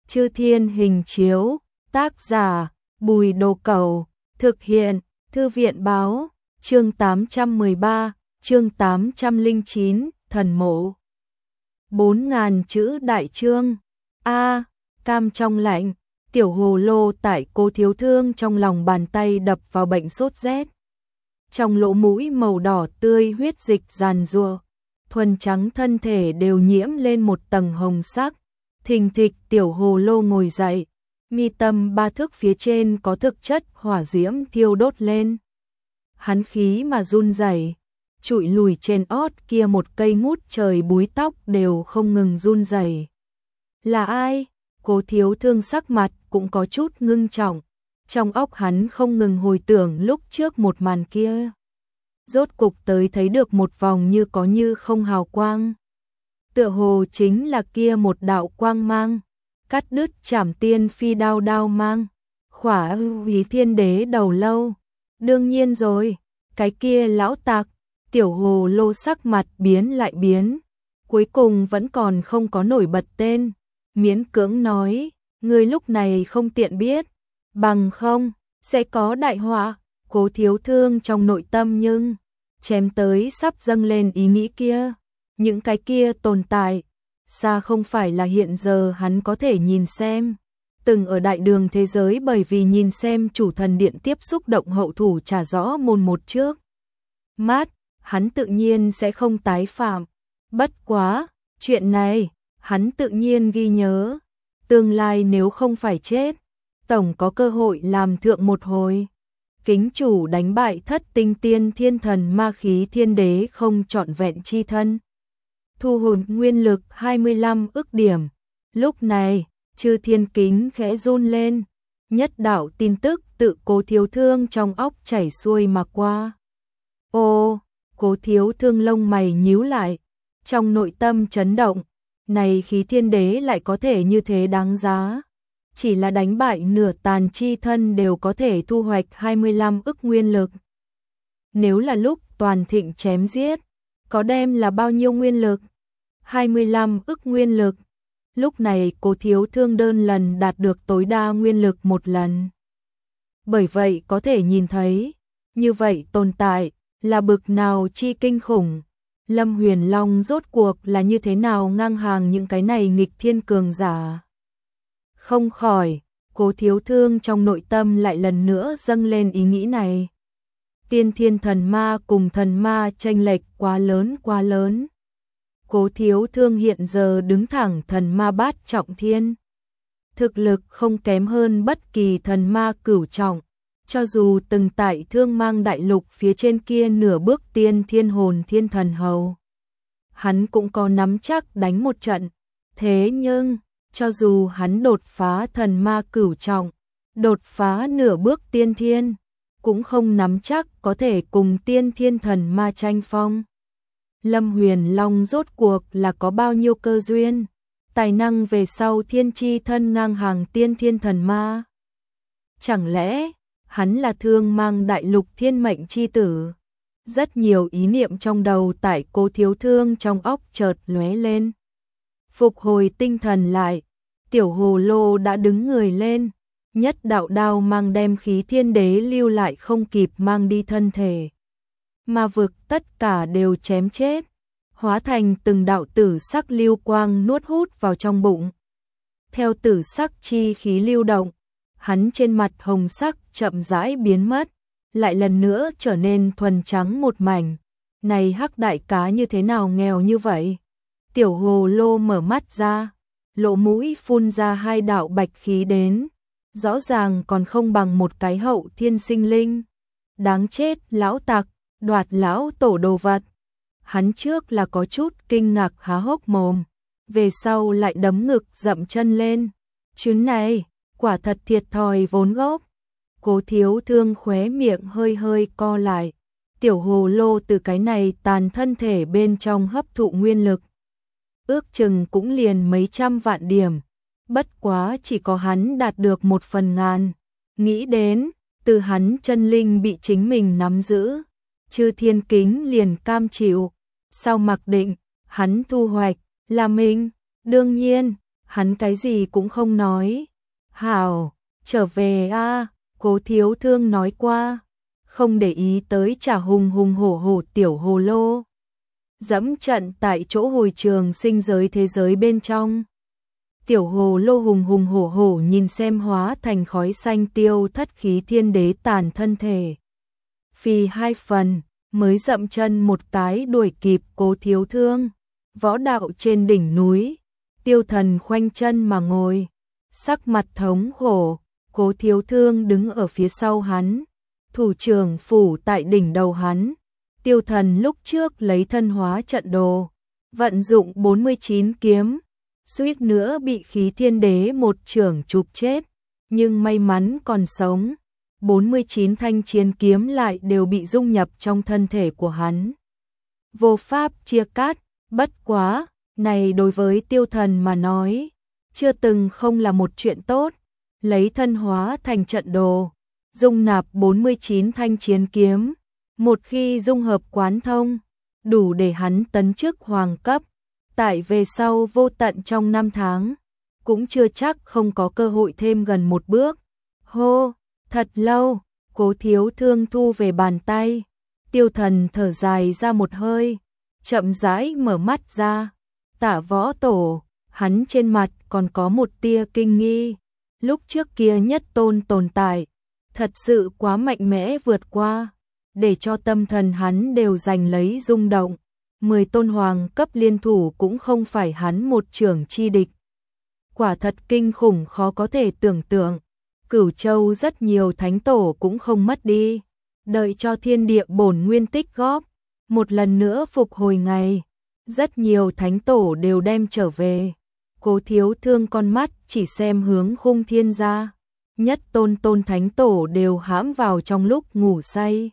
Chư Thiên Hình Chiếu, tác giả, Bùi Đồ Cẩu, thực hiện, Thư viện báo, chương 813, chương 809, thần mộ. 4.000 chữ đại chương. A, cam trong lạnh, tiểu hồ lô tại Cố Thiếu Thương trong lòng bàn tay đập vào bệnh sốt rét. Trong lỗ mũi màu đỏ tươi huyết dịch giàn giụa, thuần trắng thân thể đều nhiễm lên một tầng hồng sắc. Thình thịch tiểu hồ lô ngồi dậy, mi tâm 3 thước phía trên có thực chất hỏa diễm thiêu đốt lên. Hắn khí mà run rẩy, trụi lùi trên ót kia một cây ngút trời búi tóc đều không ngừng run rẩy. Là ai? Cố Thiếu Thương sắc mặt cũng có chút ngưng trọng, trong óc hắn không ngừng hồi tưởng lúc trước một màn kia. Rốt cục tới thấy được một vòng như có như không hào quang. Tựa hồ chính là kia một đạo quang mang, cắt đứt Trảm Tiên Phi đao đao mang, khỏa Úy Thiên Đế đầu lâu. Đương nhiên rồi, cái kia lão tặc. Tiểu hồ lô sắc mặt biến lại biến, cuối cùng vẫn còn không có nổi bật tên, miễn cưỡng nói, ngươi lúc này không tiện biết, bằng không sẽ có đại họa. Cố Thiếu Thương trong nội tâm nhưng chém tới sắp dâng lên ý nghĩ kia. Những cái kia tồn tại, xa không phải là hiện giờ hắn có thể nhìn xem. Từng ở đại đường thế giới bởi vì nhìn xem chủ thần điện tiếp xúc động hậu thủ trả rõ mồn một trước mắt, hắn tự nhiên sẽ không tái phạm. Bất quá, chuyện này, hắn tự nhiên ghi nhớ. Tương lai nếu không phải chết, tổng có cơ hội làm thượng một hồi. Kính chủ đánh bại Thất Tinh Tiên Thiên Thần Ma Khí Thiên Đế không trọn vẹn chi thân, thu hồi nguyên lực 25 ức điểm. Lúc này, Chư Thiên Kính khẽ run lên, nhất đạo tin tức tự Cố Thiếu Thương trong óc chảy xuôi mà qua. Ô, Cố Thiếu Thương lông mày nhíu lại, trong nội tâm chấn động, này khí thiên đế lại có thể như thế đáng giá. Chỉ là đánh bại nửa tàn chi thân đều có thể thu hoạch 25 ức nguyên lực. Nếu là lúc toàn thịnh chém giết, có đem là bao nhiêu nguyên lực? 25 ức nguyên lực. Lúc này Cố Thiếu Thương đơn lần đạt được tối đa nguyên lực một lần. Bởi vậy có thể nhìn thấy, như vậy tồn tại là bực nào chi kinh khủng. Lâm Huyền Long rốt cuộc là như thế nào ngang hàng những cái này nghịch thiên cường giả. Không khỏi, Cố Thiếu Thương trong nội tâm lại lần nữa dâng lên ý nghĩ này. Tiên thiên thần ma cùng thần ma chênh lệch quá lớn. Cố Thiếu Thương hiện giờ đứng thẳng thần ma bát trọng thiên. Thực lực không kém hơn bất kỳ thần ma cửu trọng. Cho dù từng tại Thương Mang đại lục phía trên kia nửa bước tiên thiên hồn thiên thần hầu, hắn cũng có nắm chắc đánh một trận. Thế nhưng, cho dù hắn đột phá thần ma cửu trọng, đột phá nửa bước tiên thiên, cũng không nắm chắc có thể cùng tiên thiên thần ma tranh phong. Lâm Huyền Long rốt cuộc là có bao nhiêu cơ duyên, tài năng về sau thiên chi thân ngang hàng tiên thiên thần ma. Chẳng lẽ hắn là Thương Mang đại lục thiên mệnh chi tử? Rất nhiều ý niệm trong đầu tại Cố Thiếu Thương trong óc chợt lóe lên. Phục hồi tinh thần lại, tiểu hồ lô đã đứng người lên, nhất đạo đao mang đem khí thiên đế lưu lại không kịp mang đi thân thể. Ma vực tất cả đều chém chết, hóa thành từng đạo tử sắc lưu quang nuốt hút vào trong bụng. Theo tử sắc chi khí lưu động, hắn trên mặt hồng sắc chậm rãi biến mất, lại lần nữa trở nên thuần trắng một mảnh. Này hắc đại cá như thế nào nghèo như vậy? Tiểu hồ lô mở mắt ra, lỗ mũi phun ra 2 đạo bạch khí đến, rõ ràng còn không bằng một cái hậu thiên sinh linh. Đáng chết lão tặc, đoạt lão tổ đồ vật. Hắn trước là có chút kinh ngạc há hốc mồm, về sau lại đấm ngực dậm chân lên. Chuyến này, quả thật thiệt thòi vốn gốc. Cố Thiếu Thương khóe miệng hơi hơi co lại, tiểu hồ lô từ cái này tàn thân thể bên trong hấp thụ nguyên lực. Ước chừng cũng liền mấy trăm vạn điểm, bất quá chỉ có hắn đạt được 1/1000. Nghĩ đến, từ hắn chân linh bị chính mình nắm giữ, Chư Thiên Kính liền cam chịu. Sau mặc định, hắn thu hoạch là mình. Đương nhiên, hắn cái gì cũng không nói. Hảo, trở về a, Cố Thiếu Thương nói qua, không để ý tới Trà hùng hùng hổ hổ tiểu hồ lô. Dẫm trận tại chỗ hồi trường sinh giới thế giới bên trong. Tiểu hồ lô hùng hùng hổ hổ nhìn xem hóa thành khói xanh tiêu thất khí thiên đế tàn thân thể. Phi hai phần, mới dậm chân một cái đuổi kịp Cố Thiếu Thương. Võ đạo trên đỉnh núi, Tiêu Thần khoanh chân mà ngồi, sắc mặt thống khổ, Cố Thiếu Thương đứng ở phía sau hắn, thủ trưởng phủ tại đỉnh đầu hắn. Tiêu Thần lúc trước lấy thân hóa trận đồ, vận dụng 49 kiếm, suýt nữa bị khí thiên đế một chưởng chụp chết, nhưng may mắn còn sống. 49 thanh chiến kiếm lại đều bị dung nhập trong thân thể của hắn. Vô pháp chia cắt, bất quá, này đối với Tiêu Thần mà nói, chưa từng không là một chuyện tốt. Lấy thân hóa thành trận đồ, dung nạp 49 thanh chiến kiếm, một khi dung hợp quán thông, đủ để hắn tấn chức hoàng cấp. Tại về sau vô tận trong 5 tháng, cũng chưa chắc không có cơ hội thêm gần một bước. Hô, thật lâu, Cố Thiếu Thương thu về bàn tay. Tiêu Thần thở dài ra một hơi, chậm rãi mở mắt ra. Tạ Võ Tổ, hắn trên mặt còn có một tia kinh nghi. Lúc trước kia nhất tôn tồn tại, thật sự quá mạnh mẽ vượt qua, để cho tâm thần hắn đều giành lấy rung động. 10 tôn hoàng cấp liên thủ cũng không phải hắn một trưởng chi địch. Quả thật kinh khủng khó có thể tưởng tượng. Cửu Châu rất nhiều thánh tổ cũng không mất đi, đợi cho thiên địa bổn nguyên tích góp, một lần nữa phục hồi ngày, rất nhiều thánh tổ đều đem trở về. Cố Thiếu Thương con mắt chỉ xem hướng Khung Thiên gia, nhất tôn thánh tổ đều hãm vào trong lúc ngủ say.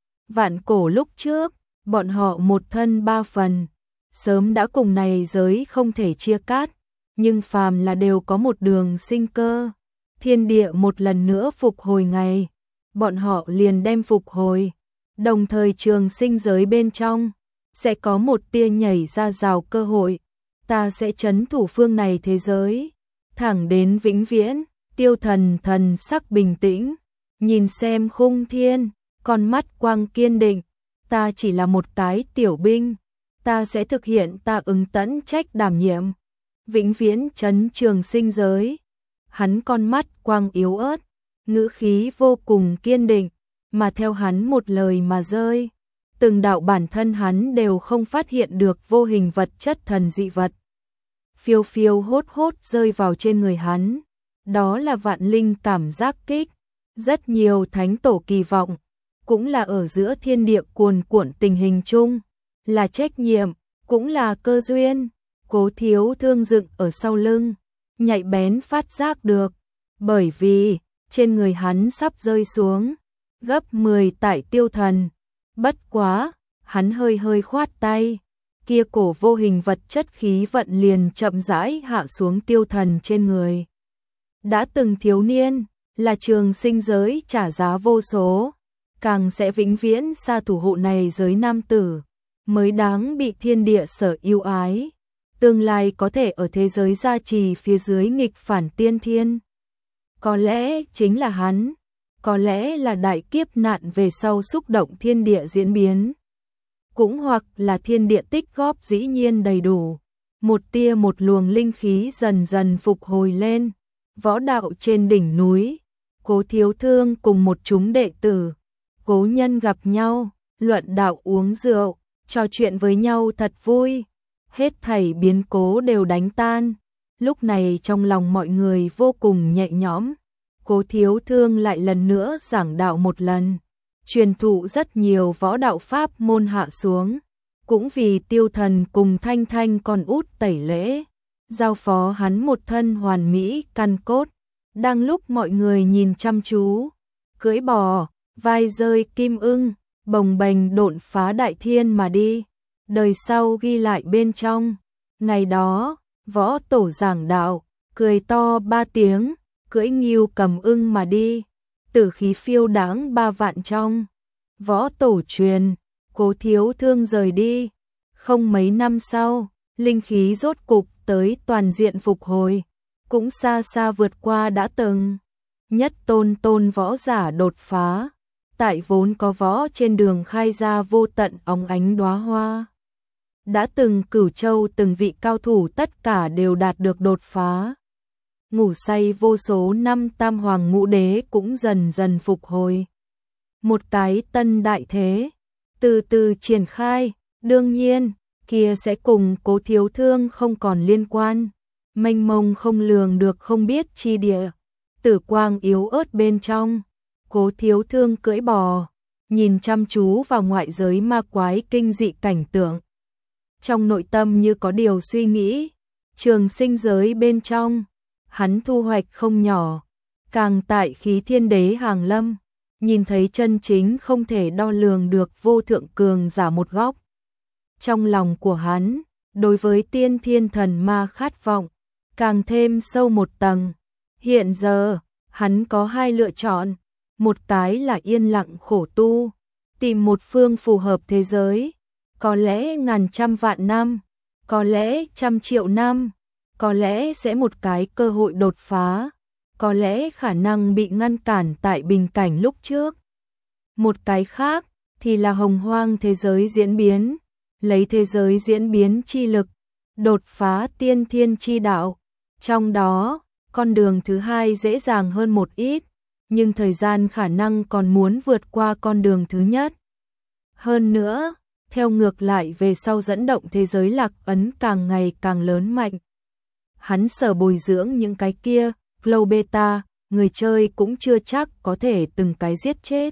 Vạn cổ lúc trước, bọn họ một thân ba phần, sớm đã cùng này giới không thể chia cắt, nhưng phàm là đều có một đường sinh cơ. Thiên địa một lần nữa phục hồi ngày, bọn họ liền đem phục hồi, đồng thời trường sinh giới bên trong, sẽ có một tia nhảy ra rào cơ hội. Ta sẽ trấn thủ phương này thế giới, thẳng đến vĩnh viễn. Tiêu Thần thần sắc bình tĩnh, nhìn xem Khung Thiên, con mắt quang kiên định. Ta chỉ là một cái tiểu binh, ta sẽ thực hiện ta ứng tẫn trách đảm nhiệm, vĩnh viễn trấn trường sinh giới. Hắn con mắt quang yếu ớt, ngữ khí vô cùng kiên định, mà theo hắn một lời mà rơi, từng đạo bản thân hắn đều không phát hiện được vô hình vật chất thần dị vật. Phiêu phiêu hốt hốt rơi vào trên người hắn, đó là vạn linh cảm giác kích, rất nhiều thánh tổ kỳ vọng, cũng là ở giữa thiên địa cuồn cuộn tình hình chung, là trách nhiệm, cũng là cơ duyên. Cố Thiếu Thương dựng ở sau lưng, nhạy bén phát giác được, bởi vì trên người hắn sắp rơi xuống, gấp 10 tại Tiêu Thần. Bất quá, hắn hơi hơi khoát tay, kia cổ vô hình vật chất khí vận liền chậm rãi hạ xuống Tiêu Thần trên người. Đã từng thiếu niên, là trường sinh giới trả giá vô số, càng sẽ vĩnh viễn xa thủ hộ này giới nam tử, mới đáng bị thiên địa sở yêu ái. Tương lai có thể ở thế giới gia trì phía dưới nghịch phản tiên thiên. Có lẽ chính là hắn, có lẽ là đại kiếp nạn về sau xúc động thiên địa diễn biến. Cũng hoặc là thiên địa tích góp dĩ nhiên đầy đủ, một tia một luồng linh khí dần dần phục hồi lên. Võ đạo trên đỉnh núi, Cố Thiếu Thương cùng một chúng đệ tử, cố nhân gặp nhau, luận đạo uống rượu, trò chuyện với nhau thật vui. Hết thảy biến cố đều đánh tan, lúc này trong lòng mọi người vô cùng nhẹ nhõm. Cố Thiếu Thương lại lần nữa giảng đạo một lần, truyền thụ rất nhiều võ đạo pháp môn hạ xuống, cũng vì Tiêu Thần cùng Thanh Thanh con út tẩy lễ, giao phó hắn một thân hoàn mỹ căn cốt. Đang lúc mọi người nhìn chăm chú, cưỡi bò, vai rơi kim ưng, bồng bềnh độn phá đại thiên mà đi. Đời sau ghi lại bên trong, ngày đó, Võ Tổ giảng đạo, cười to 3 tiếng, cưỡi nghiêu cầm ưng mà đi, tử khí phiêu đáng 3 vạn trong. Võ Tổ truyền, Cố Thiếu Thương rời đi, không mấy năm sau, linh khí rốt cục tới toàn diện phục hồi, cũng xa xa vượt qua đã từng nhất tôn võ giả đột phá, tại vốn có võ trên đường khai ra vô tận óng ánh đóa hoa. Đã từng Cửu Châu từng vị cao thủ tất cả đều đạt được đột phá. Ngủ say vô số năm Tam Hoàng Ngũ Đế cũng dần dần phục hồi. Một cái tân đại thế, từ từ triển khai, đương nhiên, kia sẽ cùng Cố Thiếu Thương không còn liên quan. Mênh mông không lường được không biết chi địa, tử quang yếu ớt bên trong. Cố Thiếu Thương cưỡi bò, nhìn chăm chú vào ngoại giới ma quái kinh dị cảnh tượng. Trong nội tâm như có điều suy nghĩ, trường sinh giới bên trong, hắn thu hoạch không nhỏ, càng tại Khí Thiên Đế hàng lâm, nhìn thấy chân chính không thể đo lường được vô thượng cường giả một góc. Trong lòng của hắn, đối với tiên thiên thần ma khát vọng, càng thêm sâu một tầng. Hiện giờ, hắn có hai lựa chọn, một cái là yên lặng khổ tu, tìm một phương phù hợp thế giới, có lẽ ngàn trăm vạn năm, có lẽ trăm triệu năm, có lẽ sẽ một cái cơ hội đột phá, có lẽ khả năng bị ngăn cản tại bình cảnh lúc trước. Một cái khác thì là hồng hoang thế giới diễn biến, lấy thế giới diễn biến chi lực, đột phá tiên thiên chi đạo. Trong đó, con đường thứ hai dễ dàng hơn một ít, nhưng thời gian khả năng còn muốn vượt qua con đường thứ nhất. Hơn nữa, theo ngược lại về sau dẫn động thế giới lạc ấn càng ngày càng lớn mạnh. Hắn sở bồi dưỡng những cái kia, flow beta, người chơi cũng chưa chắc có thể từng cái giết chết.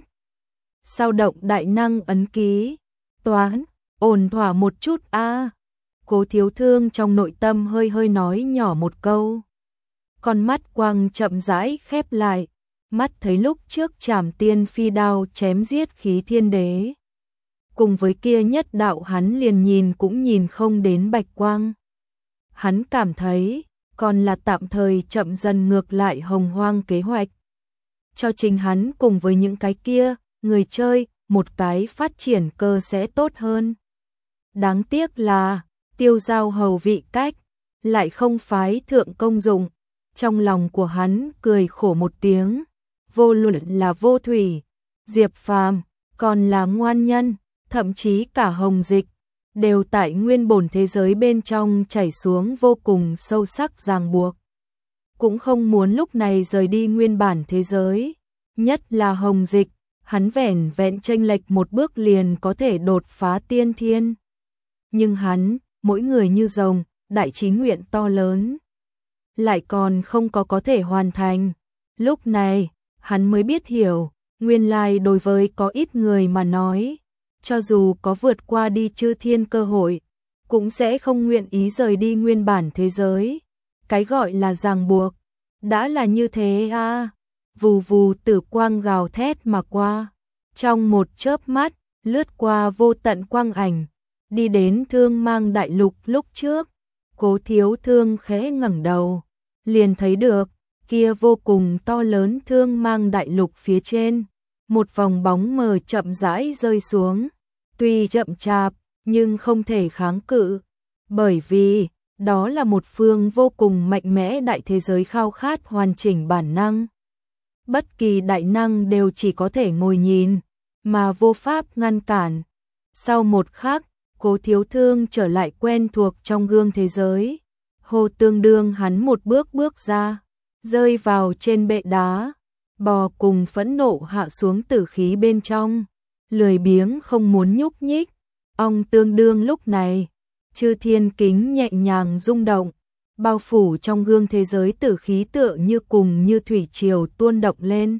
Sao động đại năng ấn ký, toán, ổn thỏa một chút a. Cố Thiếu Thương trong nội tâm hơi hơi nói nhỏ một câu. Con mắt quang chậm rãi khép lại, mắt thấy lúc trước Trảm Tiên phi đao chém giết Khí Thiên Đế. Cùng với kia nhất đạo hắn liền nhìn cũng nhìn không đến bạch quang. Hắn cảm thấy, còn là tạm thời chậm dần ngược lại hồng hoang kế hoạch. Cho chính hắn cùng với những cái kia, người chơi, một cái phát triển cơ sẽ tốt hơn. Đáng tiếc là, tiêu giao hầu vị cách, lại không phái thượng công dụng. Trong lòng của hắn cười khổ một tiếng, vô luận là Vô Thủy, Diệp Phàm, còn là Ngoan Nhân, thậm chí cả Hồng Dịch, đều tại nguyên bổn thế giới bên trong chảy xuống vô cùng sâu sắc ràng buộc. Cũng không muốn lúc này rời đi nguyên bản thế giới, nhất là Hồng Dịch, hắn vẻn vẹn chênh lệch một bước liền có thể đột phá tiên thiên. Nhưng hắn, mỗi người như rồng, đại chí nguyện to lớn, lại còn không có thể hoàn thành. Lúc này, hắn mới biết hiểu, nguyên lai đối với có ít người mà nói, cho dù có vượt qua đi chư thiên cơ hội, cũng sẽ không nguyện ý rời đi nguyên bản thế giới. Cái gọi là ràng buộc, đã là như thế a. Vù vù tử quang gào thét mà qua, trong một chớp mắt, lướt qua vô tận quang ảnh, đi đến Thương Mang Đại Lục lúc trước. Cố Thiếu Thương khẽ ngẩng đầu, liền thấy được, kia vô cùng to lớn Thương Mang Đại Lục phía trên, một vòng bóng mờ chậm rãi rơi xuống, tuy chậm chạp, nhưng không thể kháng cự, bởi vì, đó là một phương vô cùng mạnh mẽ đại thế giới khao khát hoàn chỉnh bản năng. Bất kỳ đại năng đều chỉ có thể ngồi nhìn, mà vô pháp ngăn cản. Sau một khắc, Cố Thiếu Thương trở lại quen thuộc trong gương thế giới. Hồ tương đương hắn một bước bước ra, rơi vào trên bệ đá, bò cùng phẫn nộ hạ xuống tử khí bên trong, lười biếng không muốn nhúc nhích. Ong tương đương lúc này, chư thiên kính nhẹ nhàng rung động, bao phủ trong gương thế giới tử khí tựa như cùng như thủy triều tuôn động lên.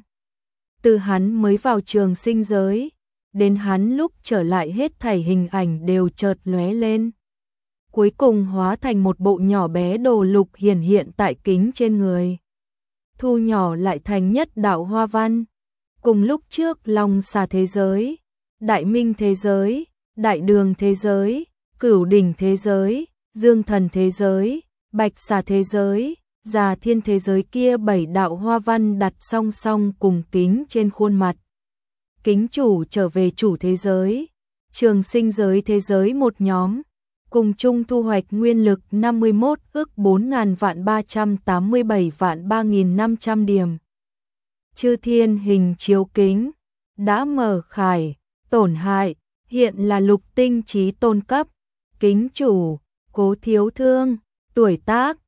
Từ hắn mới vào trường sinh giới, đến hắn lúc trở lại hết thảy hình ảnh đều chợt lóe lên. Cuối cùng hóa thành một bộ nhỏ bé đồ lục hiển hiện tại kính trên người. Thu nhỏ lại thành nhất đạo hoa văn. Cùng lúc trước Long Xà thế giới, Đại Minh thế giới, Đại Đường thế giới, Cửu Đỉnh thế giới, Dương Thần thế giới, Bạch Xà thế giới, Già Thiên thế giới kia 7 đạo hoa văn đặt song song cùng kính trên khuôn mặt. Kính chủ trở về chủ thế giới, trường sinh giới thế giới một nhóm, cùng chung thu hoạch nguyên lực 51 ức 4.000 vạn 387 vạn 3.500 điểm. Chư thiên hình chiếu kính đã mở khải, tổn hại, hiện là lục tinh chí tôn cấp, kính chủ, Cố Thiếu Thương, tuổi tác,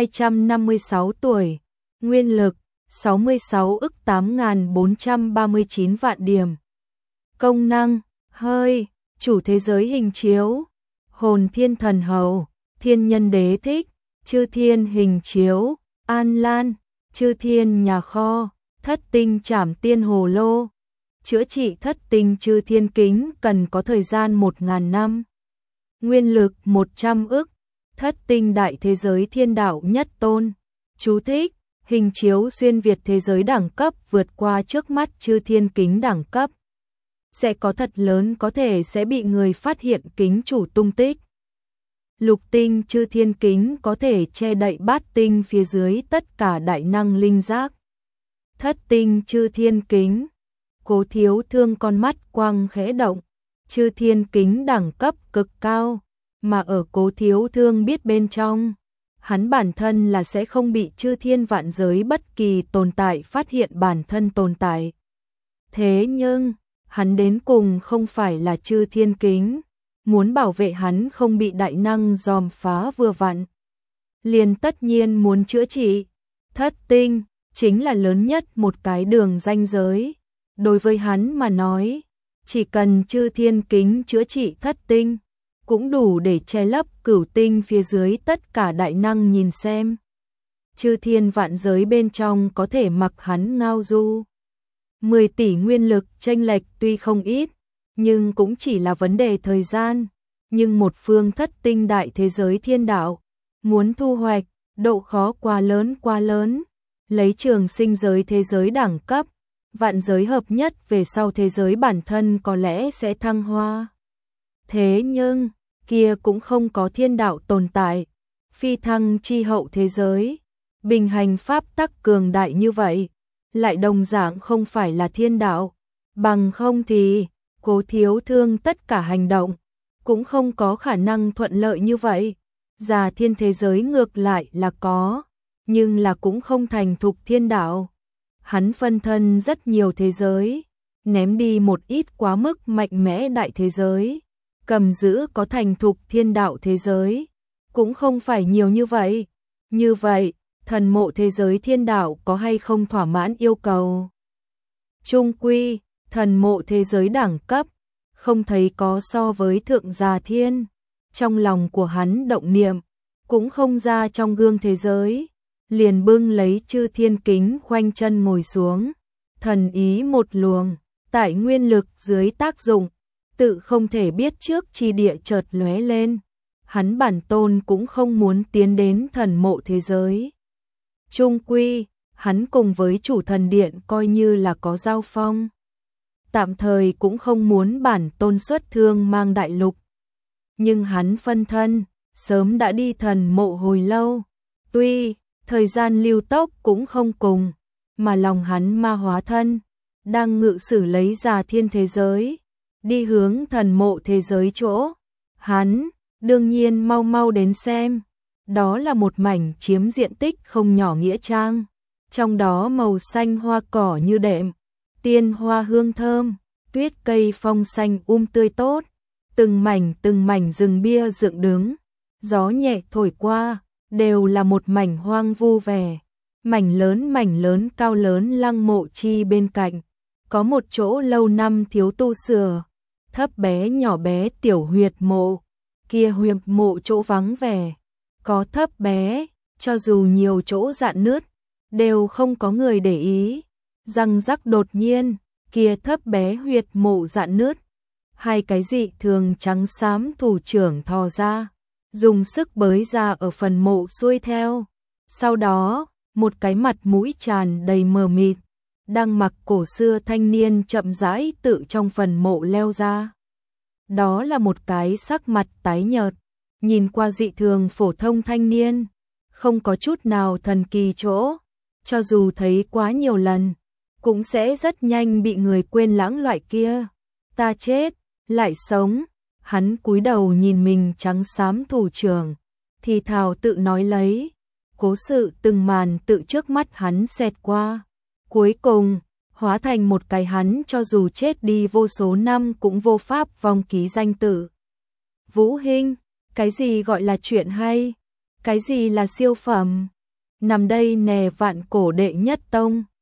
256 tuổi, nguyên lực, 66 ức 8.439 vạn điểm. Công năng, hơi, chủ thế giới hình chiếu, hồn thiên thần hầu, thiên nhân đế thích, chư thiên hình chiếu, an lan, chư thiên nhà kho, thất tinh trảm tiên hồ lô. Chữa trị thất tinh chư thiên kính cần có thời gian 1.000 năm. Nguyên lực 100 ức, thất tinh đại thế giới thiên đạo nhất tôn. Chú thích, hình chiếu xuyên việt thế giới đẳng cấp vượt qua trước mắt chư thiên kính đẳng cấp. Sẽ có thật lớn có thể sẽ bị người phát hiện kính chủ tung tích. Lục tinh chư thiên kính có thể che đậy bát tinh phía dưới tất cả đại năng linh giác. Thất tinh chư thiên kính, Cố Thiếu Thương con mắt quang khẽ động, chư thiên kính đẳng cấp cực cao, mà ở Cố Thiếu Thương biết bên trong, hắn bản thân là sẽ không bị chư thiên vạn giới bất kỳ tồn tại phát hiện bản thân tồn tại. Thế nhưng, hắn đến cùng không phải là chư thiên kính, muốn bảo vệ hắn không bị đại năng dòm phá vừa vặn. Liền tất nhiên muốn chữa trị, thất tinh, chính là lớn nhất một cái đường ranh giới. Đối với hắn mà nói, chỉ cần chư thiên kính chữa trị thất tinh, cũng đủ để che lấp cửu tinh phía dưới tất cả đại năng nhìn xem. Chư thiên vạn giới bên trong có thể mặc hắn ngao du. 10 tỷ nguyên lực chênh lệch tuy không ít, nhưng cũng chỉ là vấn đề thời gian. Nhưng một phương thất tinh đại thế giới thiên đạo, muốn thu hoạch, độ khó quá lớn. Lấy trường sinh giới thế giới đẳng cấp, vạn giới hợp nhất về sau thế giới bản thân có lẽ sẽ thăng hoa. Thế nhưng, kia cũng không có thiên đạo tồn tại, phi thăng chi hậu thế giới, bình hành pháp tắc cường đại như vậy, lại đồng dạng không phải là thiên đạo, bằng không thì, Cố Thiếu Thương tất cả hành động, cũng không có khả năng thuận lợi như vậy. Già thiên thế giới ngược lại là có, nhưng là cũng không thành thục thiên đạo. Hắn phân thân rất nhiều thế giới, ném đi một ít quá mức mạnh mẽ đại thế giới, cầm giữ có thành thục thiên đạo thế giới, cũng không phải nhiều như vậy. Như vậy, thần mộ thế giới thiên đạo có hay không thỏa mãn yêu cầu? Trung quy, thần mộ thế giới đẳng cấp, không thấy có so với thượng già thiên. Trong lòng của hắn động niệm, cũng không ra trong gương thế giới, liền bưng lấy chư thiên kính khoanh chân ngồi xuống, thần ý một luồng, tại nguyên lực dưới tác dụng, tự không thể biết trước chi địa chợt lóe lên. Hắn bản tôn cũng không muốn tiến đến thần mộ thế giới. Trung quy, hắn cùng với chủ thần điện coi như là có giao phong. Tạm thời cũng không muốn bản tôn xuất thương mang đại lục. Nhưng hắn phân thân, sớm đã đi thần mộ hồi lâu. Tuy, thời gian lưu tốc cũng không cùng, mà lòng hắn ma hóa thân, đang ngự sử lấy già thiên thế giới, đi hướng thần mộ thế giới chỗ. Hắn, đương nhiên mau đến xem. Đó là một mảnh chiếm diện tích không nhỏ nghĩa trang. Trong đó màu xanh hoa cỏ như đệm, tiên hoa hương thơm, tuyết cây phong xanh tươi tốt. Từng mảnh rừng bia dựng đứng, gió nhẹ thổi qua, đều là một mảnh hoang vu vẻ. Mảnh lớn cao lớn lăng mộ chi bên cạnh, có một chỗ lâu năm thiếu tu sửa, thấp bé nhỏ bé tiểu huyệt mộ, kia huyệt mộ chỗ vắng vẻ, có thấp bé, cho dù nhiều chỗ rạn nứt, đều không có người để ý. Răng rắc đột nhiên, kia thấp bé huyệt mộ rạn nứt, hai cái dị thường trắng xám thủ trưởng thò ra, dùng sức bới ra ở phần mộ xuôi theo. Sau đó, một cái mặt mũi tràn đầy mờ mịt, đang mặc cổ xưa thanh niên chậm rãi tự trong phần mộ leo ra. Đó là một cái sắc mặt tái nhợt, nhìn qua dị thường phổ thông thanh niên, không có chút nào thần kỳ chỗ, cho dù thấy quá nhiều lần, cũng sẽ rất nhanh bị người quên lãng loại kia. Ta chết, lại sống, Hắn cúi đầu nhìn mình trắng xám thủ trưởng, thì thào tự nói lấy, cố sự từng màn tự trước mắt hắn xẹt qua. Cuối cùng, hóa thành một cái hắn cho dù chết đi vô số năm cũng vô pháp vong ký danh tử. Vũ Hinh, cái gì gọi là chuyện hay? Cái gì là siêu phẩm? Nằm đây nè vạn cổ đệ nhất tông.